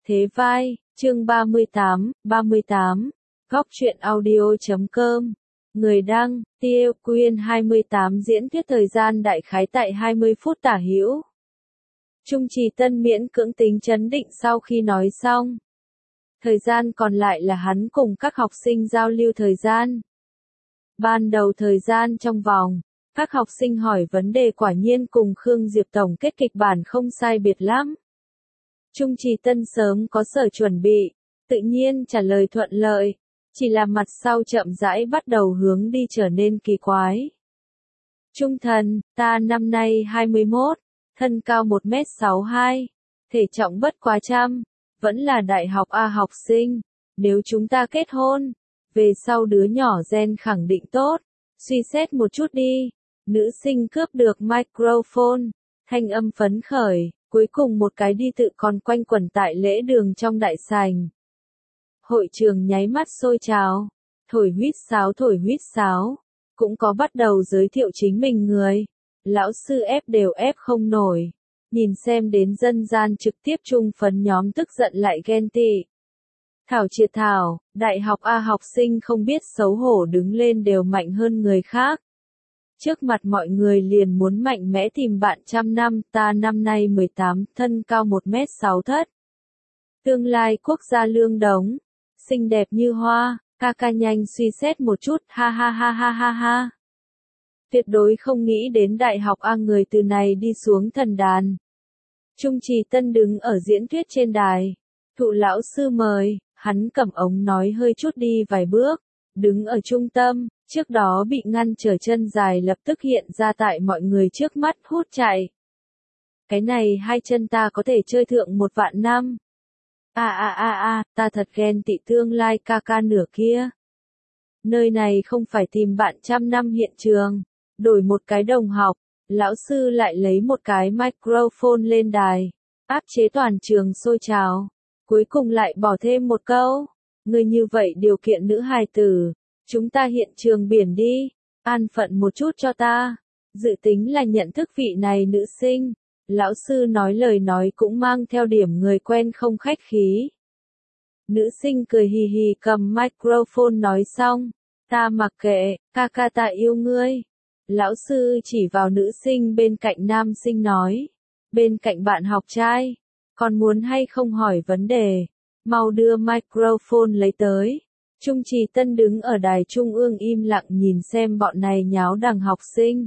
Thế vai, chương 38, Góc truyện audio.com. Người đăng, Tiêu Quyên 28 diễn thuyết thời gian đại khái tại 20 phút tả hữu. Trung Trì Tân miễn cưỡng tính trấn định sau khi nói xong. Thời gian còn lại là hắn cùng các học sinh giao lưu thời gian. Ban đầu thời gian trong vòng, các học sinh hỏi vấn đề quả nhiên cùng Khương Diệp tổng kết kịch bản không sai biệt lắm. Trung Trì Tân sớm có sở chuẩn bị, tự nhiên trả lời thuận lợi, chỉ là mặt sau chậm rãi bắt đầu hướng đi trở nên kỳ quái. Trung thần, ta năm nay 21, thân cao 1m62, thể trọng bất quá trăm, vẫn là đại học A học sinh, nếu chúng ta kết hôn, về sau đứa nhỏ gen khẳng định tốt, suy xét một chút đi. Nữ sinh cướp được microphone, thanh âm phấn khởi, cuối cùng một cái đi tự còn quanh quẩn tại lễ đường trong đại sảnh. Hội trường nháy mắt sôi trào, thổi huýt sáo, cũng có bắt đầu giới thiệu chính mình người. Lão sư ép đều ép không nổi, nhìn xem đến dân gian trực tiếp chung phấn nhóm tức giận lại ghen tị. Thảo triệt thảo, đại học A học sinh không biết xấu hổ đứng lên đều mạnh hơn người khác. Trước mặt mọi người liền muốn mạnh mẽ tìm bạn trăm năm, ta năm nay 18, thân cao 1m6 thất. Tương lai quốc gia lương đống, xinh đẹp như hoa, ca nhanh suy xét một chút, ha ha ha ha ha ha. Tuyệt đối không nghĩ đến đại học A người từ này đi xuống thần đàn. Trung Trì Tân đứng ở diễn thuyết trên đài, thụ lão sư mời, hắn cầm ống nói hơi chút đi vài bước, đứng ở trung tâm. Trước đó bị ngăn trở chân dài lập tức hiện ra tại mọi người trước mắt hút chạy. Cái này hai chân ta có thể chơi thượng 1 vạn năm. Ta thật ghen tị tương lai ca nửa kia. Nơi này không phải tìm bạn trăm năm hiện trường, đổi một cái đồng học, lão sư lại lấy một cái microphone lên đài, áp chế toàn trường sôi trào. Cuối cùng lại bỏ thêm một câu, người như vậy điều kiện nữ hài tử. Chúng ta hiện trường biển đi, an phận một chút cho ta. Dự tính là nhận thức vị này nữ sinh. Lão sư nói lời nói cũng mang theo điểm người quen không khách khí. Nữ sinh cười hì hì cầm microphone nói xong. Ta mặc kệ, ca ta yêu ngươi. Lão sư chỉ vào nữ sinh bên cạnh nam sinh nói. Bên cạnh bạn học trai, còn muốn hay không hỏi vấn đề. Mau đưa microphone lấy tới. Trung Trì Tân đứng ở đài trung ương im lặng nhìn xem bọn này nháo đằng học sinh.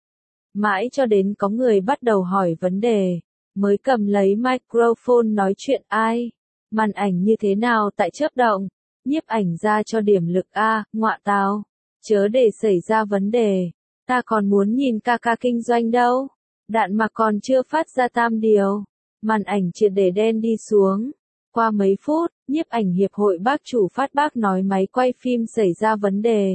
Mãi cho đến có người bắt đầu hỏi vấn đề, mới cầm lấy microphone nói chuyện ai. Màn ảnh như thế nào tại chớp động, nhiếp ảnh ra cho điểm lực A, ngọa tào. Chớ để xảy ra vấn đề, ta còn muốn nhìn ca kinh doanh đâu. Đạn mà còn chưa phát ra tam điều, màn ảnh triệt để đen đi xuống. Qua mấy phút, nhiếp ảnh hiệp hội bác chủ phát bác nói máy quay phim xảy ra vấn đề.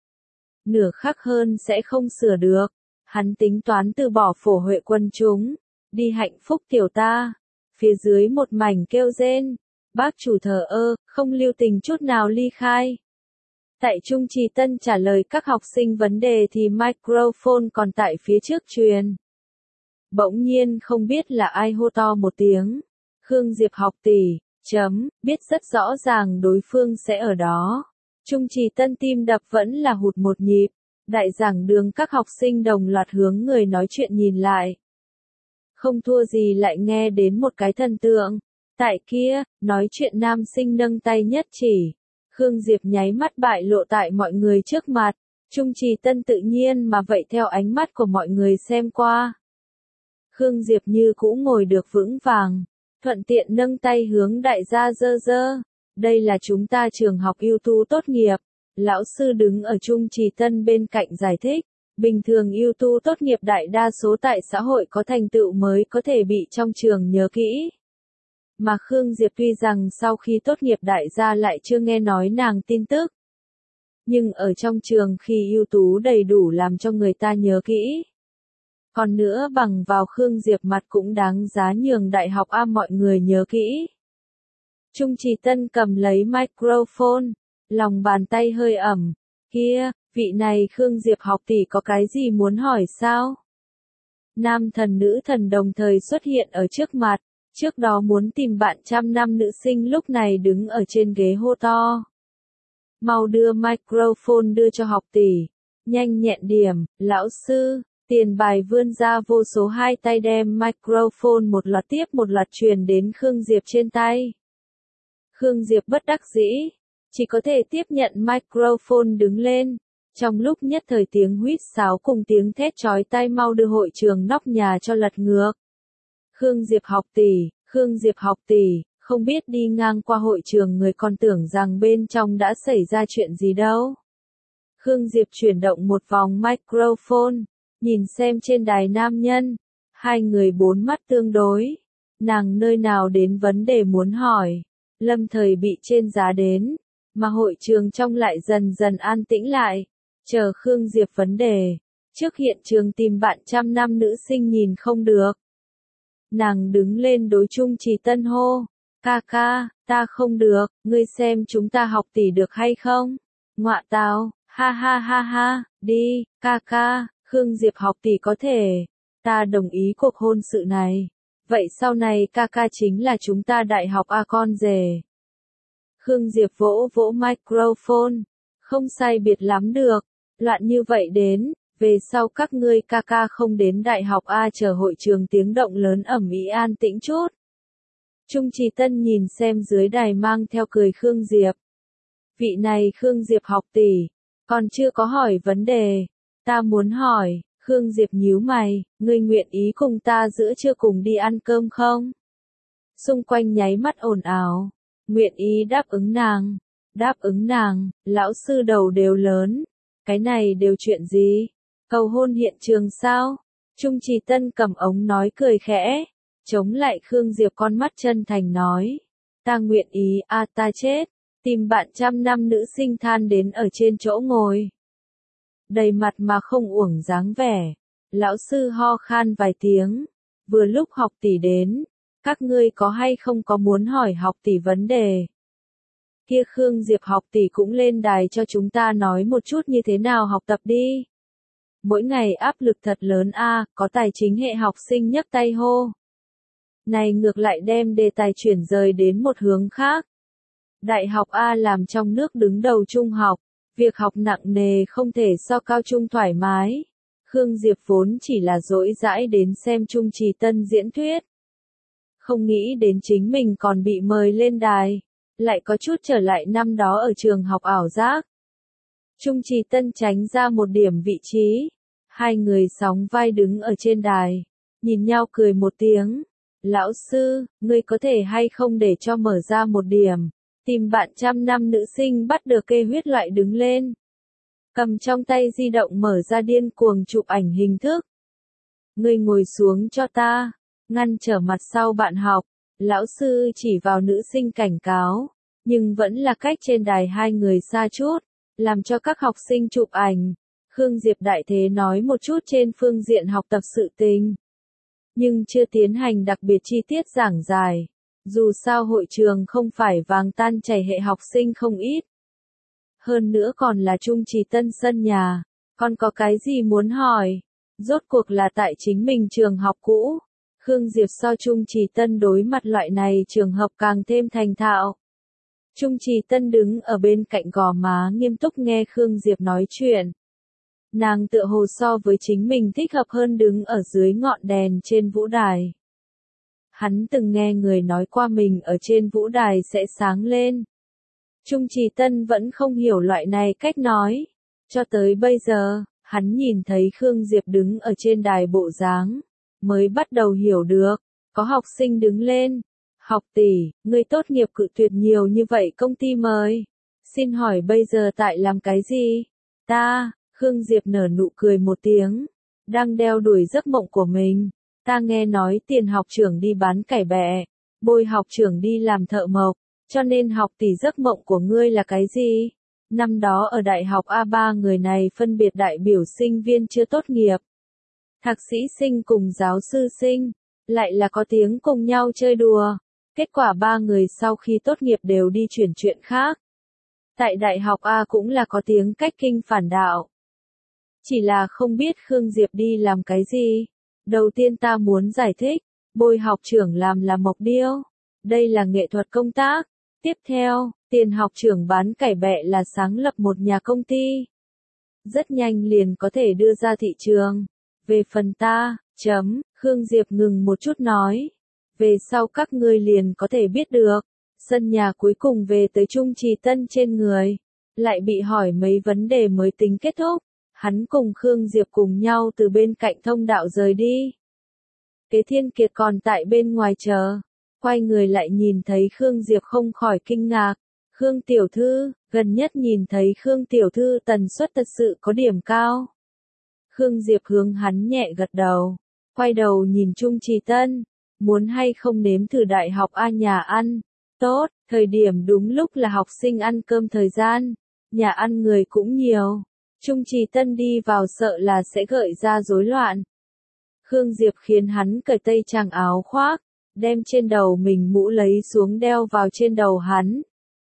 Nửa khắc hơn sẽ không sửa được. Hắn tính toán từ bỏ phổ huệ quân chúng. Đi hạnh phúc tiểu ta. Phía dưới một mảnh kêu rên. Bác chủ thờ ơ, không lưu tình chút nào ly khai. Tại Trung Trì Tân trả lời các học sinh vấn đề thì microphone còn tại phía trước truyền. Bỗng nhiên không biết là ai hô to một tiếng. Khương Diệp học tỷ. Biết rất rõ ràng đối phương sẽ ở đó. Trung Trì Tân tim đập vẫn là hụt một nhịp. Đại giảng đường các học sinh đồng loạt hướng người nói chuyện nhìn lại. Không thua gì lại nghe đến một cái thần tượng. Tại kia, nói chuyện nam sinh nâng tay nhất chỉ. Khương Diệp nháy mắt bại lộ tại mọi người trước mặt. Trung Trì Tân tự nhiên mà vậy theo ánh mắt của mọi người xem qua. Khương Diệp như cũ ngồi được vững vàng. Thuận tiện nâng tay hướng đại gia dơ. Đây là chúng ta trường học ưu tú tốt nghiệp. Lão sư đứng ở Trung Trì Tân bên cạnh giải thích. Bình thường ưu tú tốt nghiệp đại đa số tại xã hội có thành tựu mới có thể bị trong trường nhớ kỹ. Mà Khương Diệp tuy rằng sau khi tốt nghiệp đại gia lại chưa nghe nói nàng tin tức. Nhưng ở trong trường khi ưu tú đầy đủ làm cho người ta nhớ kỹ. Còn nữa bằng vào Khương Diệp mặt cũng đáng giá nhường đại học A mọi người nhớ kỹ. Trung Trì Tân cầm lấy microphone, lòng bàn tay hơi ẩm. Kia, vị này Khương Diệp học tỷ có cái gì muốn hỏi sao? Nam thần nữ thần đồng thời xuất hiện ở trước mặt. Trước đó muốn tìm bạn trăm năm nữ sinh lúc này đứng ở trên ghế hô to. Mau đưa microphone đưa cho học tỷ. Nhanh nhẹn điểm, lão sư. Tiền bài vươn ra vô số hai tay đem microphone một loạt tiếp một loạt truyền đến Khương Diệp trên tay. Khương Diệp bất đắc dĩ, chỉ có thể tiếp nhận microphone đứng lên. Trong lúc nhất thời tiếng huýt sáo cùng tiếng thét chói tai mau đưa hội trường nóc nhà cho lật ngược. Khương Diệp học tỷ, không biết đi ngang qua hội trường người còn tưởng rằng bên trong đã xảy ra chuyện gì đâu. Khương Diệp chuyển động một vòng microphone, nhìn xem trên đài nam nhân, hai người bốn mắt tương đối. Nàng nơi nào đến vấn đề muốn hỏi, lâm thời bị trên giá đến, mà hội trường trong lại dần dần an tĩnh lại, chờ Khương Diệp vấn đề. Trước hiện trường tìm bạn trăm năm nữ sinh nhìn không được. Nàng đứng lên đối Trung Trì Tân hô, ca ca, ta không được, ngươi xem chúng ta học tỷ được hay không? Ngọa tào, ha ha ha ha, đi, ca ca, Khương Diệp học tỷ có thể, ta đồng ý cuộc hôn sự này. Vậy sau này ca ca chính là chúng ta đại học A con rể. Khương Diệp vỗ vỗ microphone, không sai biệt lắm được, loạn như vậy đến, về sau các ngươi ca ca không đến đại học A chờ hội trường tiếng động lớn ầm ĩ an tĩnh chút. Trung Trì Tân nhìn xem dưới đài mang theo cười Khương Diệp. Vị này Khương Diệp học tỷ, còn chưa có hỏi vấn đề, ta muốn hỏi. Khương Diệp nhíu mày, ngươi nguyện ý cùng ta giữa trưa cùng đi ăn cơm không? Xung quanh nháy mắt ồn ào, nguyện ý đáp ứng nàng, lão sư đầu đều lớn, cái này đều chuyện gì? Cầu hôn hiện trường sao? Trung Trì Tân cầm ống nói cười khẽ, chống lại Khương Diệp con mắt chân thành nói, ta nguyện ý, ta chết, tìm bạn trăm năm nữ sinh than đến ở trên chỗ ngồi. Đầy mặt mà không uổng dáng vẻ. Lão sư ho khan vài tiếng. Vừa lúc học tỷ đến. Các ngươi có hay không có muốn hỏi học tỷ vấn đề? Kia Khương Diệp học tỷ cũng lên đài cho chúng ta nói một chút như thế nào học tập đi. Mỗi ngày áp lực thật lớn có tài chính hệ học sinh nhấc tay hô. Này ngược lại đem đề tài chuyển rời đến một hướng khác. Đại học A làm trong nước đứng đầu trung học. Việc học nặng nề không thể so cao trung thoải mái. Khương Diệp vốn chỉ là dỗi dãi đến xem Trung Trì Tân diễn thuyết. Không nghĩ đến chính mình còn bị mời lên đài. Lại có chút trở lại năm đó ở trường học ảo giác. Trung Trì Tân tránh ra một điểm vị trí. Hai người sóng vai đứng ở trên đài. Nhìn nhau cười một tiếng. Lão sư, ngươi có thể hay không để cho mở ra một điểm. Tìm bạn trăm năm nữ sinh bắt được kê huyết loại đứng lên. Cầm trong tay di động mở ra điên cuồng chụp ảnh hình thức. Ngươi ngồi xuống cho ta. Ngăn trở mặt sau bạn học. Lão sư chỉ vào nữ sinh cảnh cáo. Nhưng vẫn là cách trên đài hai người xa chút. Làm cho các học sinh chụp ảnh. Khương Diệp đại thế nói một chút trên phương diện học tập sự tình. Nhưng chưa tiến hành đặc biệt chi tiết giảng giải. Dù sao hội trường không phải vàng tan chảy hệ học sinh không ít. Hơn nữa còn là Trung Trì Tân sân nhà. Còn có cái gì muốn hỏi? Rốt cuộc là tại chính mình trường học cũ. Khương Diệp so Trung Trì Tân đối mặt loại này trường hợp càng thêm thành thạo. Trung Trì Tân đứng ở bên cạnh gò má nghiêm túc nghe Khương Diệp nói chuyện. Nàng tựa hồ so với chính mình thích hợp hơn đứng ở dưới ngọn đèn trên vũ đài. Hắn từng nghe người nói qua mình ở trên vũ đài sẽ sáng lên. Trung Trì Tân vẫn không hiểu loại này cách nói. Cho tới bây giờ, hắn nhìn thấy Khương Diệp đứng ở trên đài bộ dáng, mới bắt đầu hiểu được. Có học sinh đứng lên. Học tỷ, ngươi tốt nghiệp cự tuyệt nhiều như vậy công ty mời. Xin hỏi bây giờ tại làm cái gì? Khương Diệp nở nụ cười một tiếng. Đang đeo đuổi giấc mộng của mình. Ta nghe nói tiền học trưởng đi bán cải bẹ, bồi học trưởng đi làm thợ mộc, cho nên học tỷ giấc mộng của ngươi là cái gì? Năm đó ở đại học A3 người này phân biệt đại biểu sinh viên chưa tốt nghiệp. Thạc sĩ sinh cùng giáo sư sinh, lại là có tiếng cùng nhau chơi đùa. Kết quả ba người sau khi tốt nghiệp đều đi chuyển chuyện khác. Tại đại học A cũng là có tiếng cách kinh phản đạo. Chỉ là không biết Khương Diệp đi làm cái gì. Đầu tiên ta muốn giải thích, Bôi học trưởng làm là mộc điêu. Đây là nghệ thuật công tác. Tiếp theo, tiền học trưởng bán cải bẹ là sáng lập một nhà công ty. Rất nhanh liền có thể đưa ra thị trường. Về phần ta, Khương Diệp ngừng một chút nói. Về sau các ngươi liền có thể biết được. Sân nhà cuối cùng về tới Trung Trì Tân trên người. Lại bị hỏi mấy vấn đề mới tính kết thúc. Hắn cùng Khương Diệp cùng nhau từ bên cạnh thông đạo rời đi. Kế Thiên Kiệt còn tại bên ngoài chờ. Quay người lại nhìn thấy Khương Diệp không khỏi kinh ngạc. Khương tiểu thư, gần nhất nhìn thấy Khương tiểu thư tần suất thật sự có điểm cao. Khương Diệp hướng hắn nhẹ gật đầu. Quay đầu nhìn Trung Trì Tân. Muốn hay không nếm thử đại học A nhà ăn. Tốt, thời điểm đúng lúc là học sinh ăn cơm thời gian. Nhà ăn người cũng nhiều. Trung Trì Tân đi vào sợ là sẽ gợi ra rối loạn. Khương Diệp khiến hắn cởi tây trang áo khoác, đem trên đầu mình mũ lấy xuống đeo vào trên đầu hắn.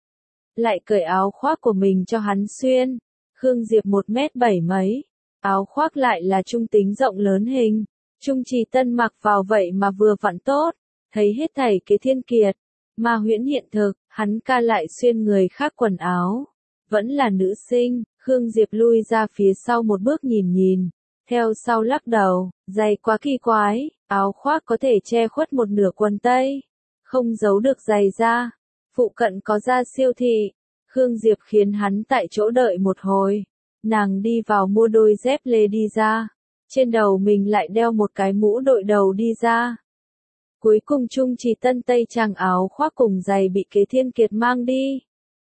Lại cởi áo khoác của mình cho hắn xuyên. Khương Diệp 1m7 mấy, áo khoác lại là trung tính rộng lớn hình. Trung Trì Tân mặc vào vậy mà vừa vặn tốt, thấy hết thảy Kế Thiên Kiệt, mà huyễn hiện thực, hắn ca lại xuyên người khác quần áo. Vẫn là nữ sinh, Khương Diệp lui ra phía sau một bước nhìn. Theo sau lắc đầu, giày quá kỳ quái, áo khoác có thể che khuất một nửa quần tây. Không giấu được giày da. Phụ cận có ra siêu thị. Khương Diệp khiến hắn tại chỗ đợi một hồi. Nàng đi vào mua đôi dép lê đi ra. Trên đầu mình lại đeo một cái mũ đội đầu đi ra. Cuối cùng Trung Trì Tân tây trang áo khoác cùng giày bị Kế Thiên Kiệt mang đi.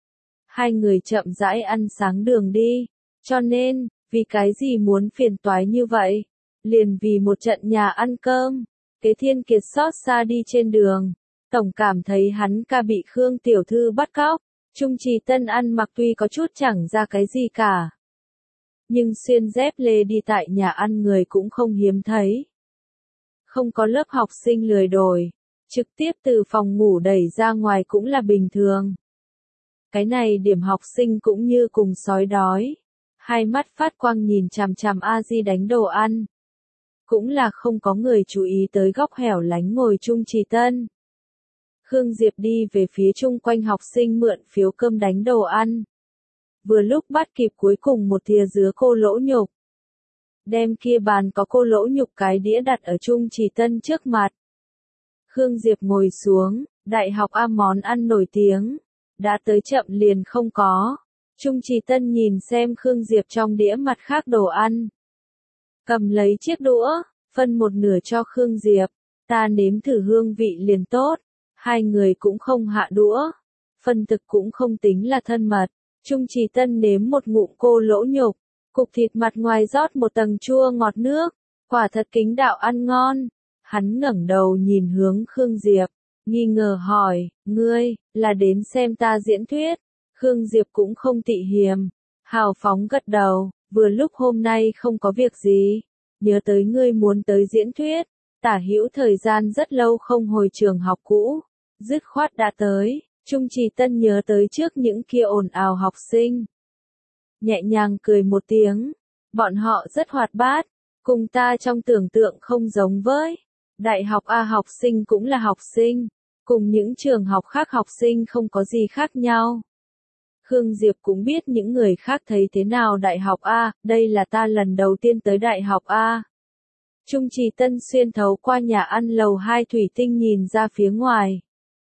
Hai người chậm rãi ăn sáng đường đi. Cho nên, vì cái gì muốn phiền toái như vậy? Liền vì một trận nhà ăn cơm. Kế Thiên Kiệt xót xa đi trên đường. Tổng cảm thấy hắn ca bị Khương tiểu thư bắt cóc. Trung Trì Tân ăn mặc tuy có chút chẳng ra cái gì cả. Nhưng xuyên dép lê đi tại nhà ăn người cũng không hiếm thấy. Không có lớp học sinh lười đổi. Trực tiếp từ phòng ngủ đẩy ra ngoài cũng là bình thường. Cái này điểm học sinh cũng như cùng sói đói. Hai mắt phát quang nhìn chằm chằm A Di đánh đồ ăn. Cũng là không có người chú ý tới góc hẻo lánh ngồi Trung Trì Tân. Khương Diệp đi về phía chung quanh học sinh mượn phiếu cơm đánh đồ ăn. Vừa lúc bắt kịp cuối cùng một thìa dứa cô lỗ nhục. Đem kia bàn có cô lỗ nhục cái đĩa đặt ở Trung Trì Tân trước mặt. Khương Diệp ngồi xuống, đại học A món ăn nổi tiếng. Đã tới chậm liền không có. Trung Trì Tân nhìn xem Khương Diệp trong đĩa mặt khác đồ ăn. Cầm lấy chiếc đũa, phân một nửa cho Khương Diệp. Ta nếm thử hương vị liền tốt. Hai người cũng không hạ đũa. Phân thực cũng không tính là thân mật. Trung Trì Tân nếm một ngụm cô lỗ nhục. Cục thịt mặt ngoài rót một tầng chua ngọt nước. Quả thật kính đạo ăn ngon. Hắn ngẩng đầu nhìn hướng Khương Diệp. Nghi ngờ hỏi, ngươi, là đến xem ta diễn thuyết. Khương Diệp cũng không tị hiềm. Hào phóng gật đầu, vừa lúc hôm nay không có việc gì. Nhớ tới ngươi muốn tới diễn thuyết. Tả hữu thời gian rất lâu không hồi trường học cũ. Dứt khoát đã tới. Trung Trì Tân nhớ tới trước những kia ồn ào học sinh. Nhẹ nhàng cười một tiếng. Bọn họ rất hoạt bát. Cùng ta trong tưởng tượng không giống với. Đại học A học sinh cũng là học sinh. Cùng những trường học khác học sinh không có gì khác nhau. Khương Diệp cũng biết những người khác thấy thế nào đại học A, đây là ta lần đầu tiên tới đại học A. Trung Trì Tân xuyên thấu qua nhà ăn lầu 2 thủy tinh nhìn ra phía ngoài.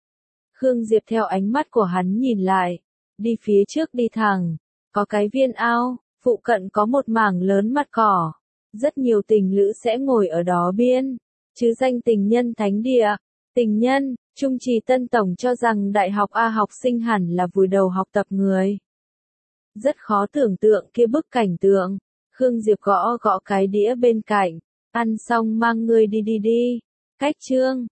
Khương Diệp theo ánh mắt của hắn nhìn lại. Đi phía trước đi thẳng. Có cái viên ao, phụ cận có một mảng lớn mặt cỏ. Rất nhiều tình lữ sẽ ngồi ở đó biên. Chứ danh tình nhân thánh địa. Tình nhân, Trung Trì Tân tổng cho rằng đại học A học sinh hẳn là vùi đầu học tập người. Rất khó tưởng tượng kia bức cảnh tượng. Khương Diệp gõ gõ cái đĩa bên cạnh. Ăn xong mang ngươi đi. Cách chương.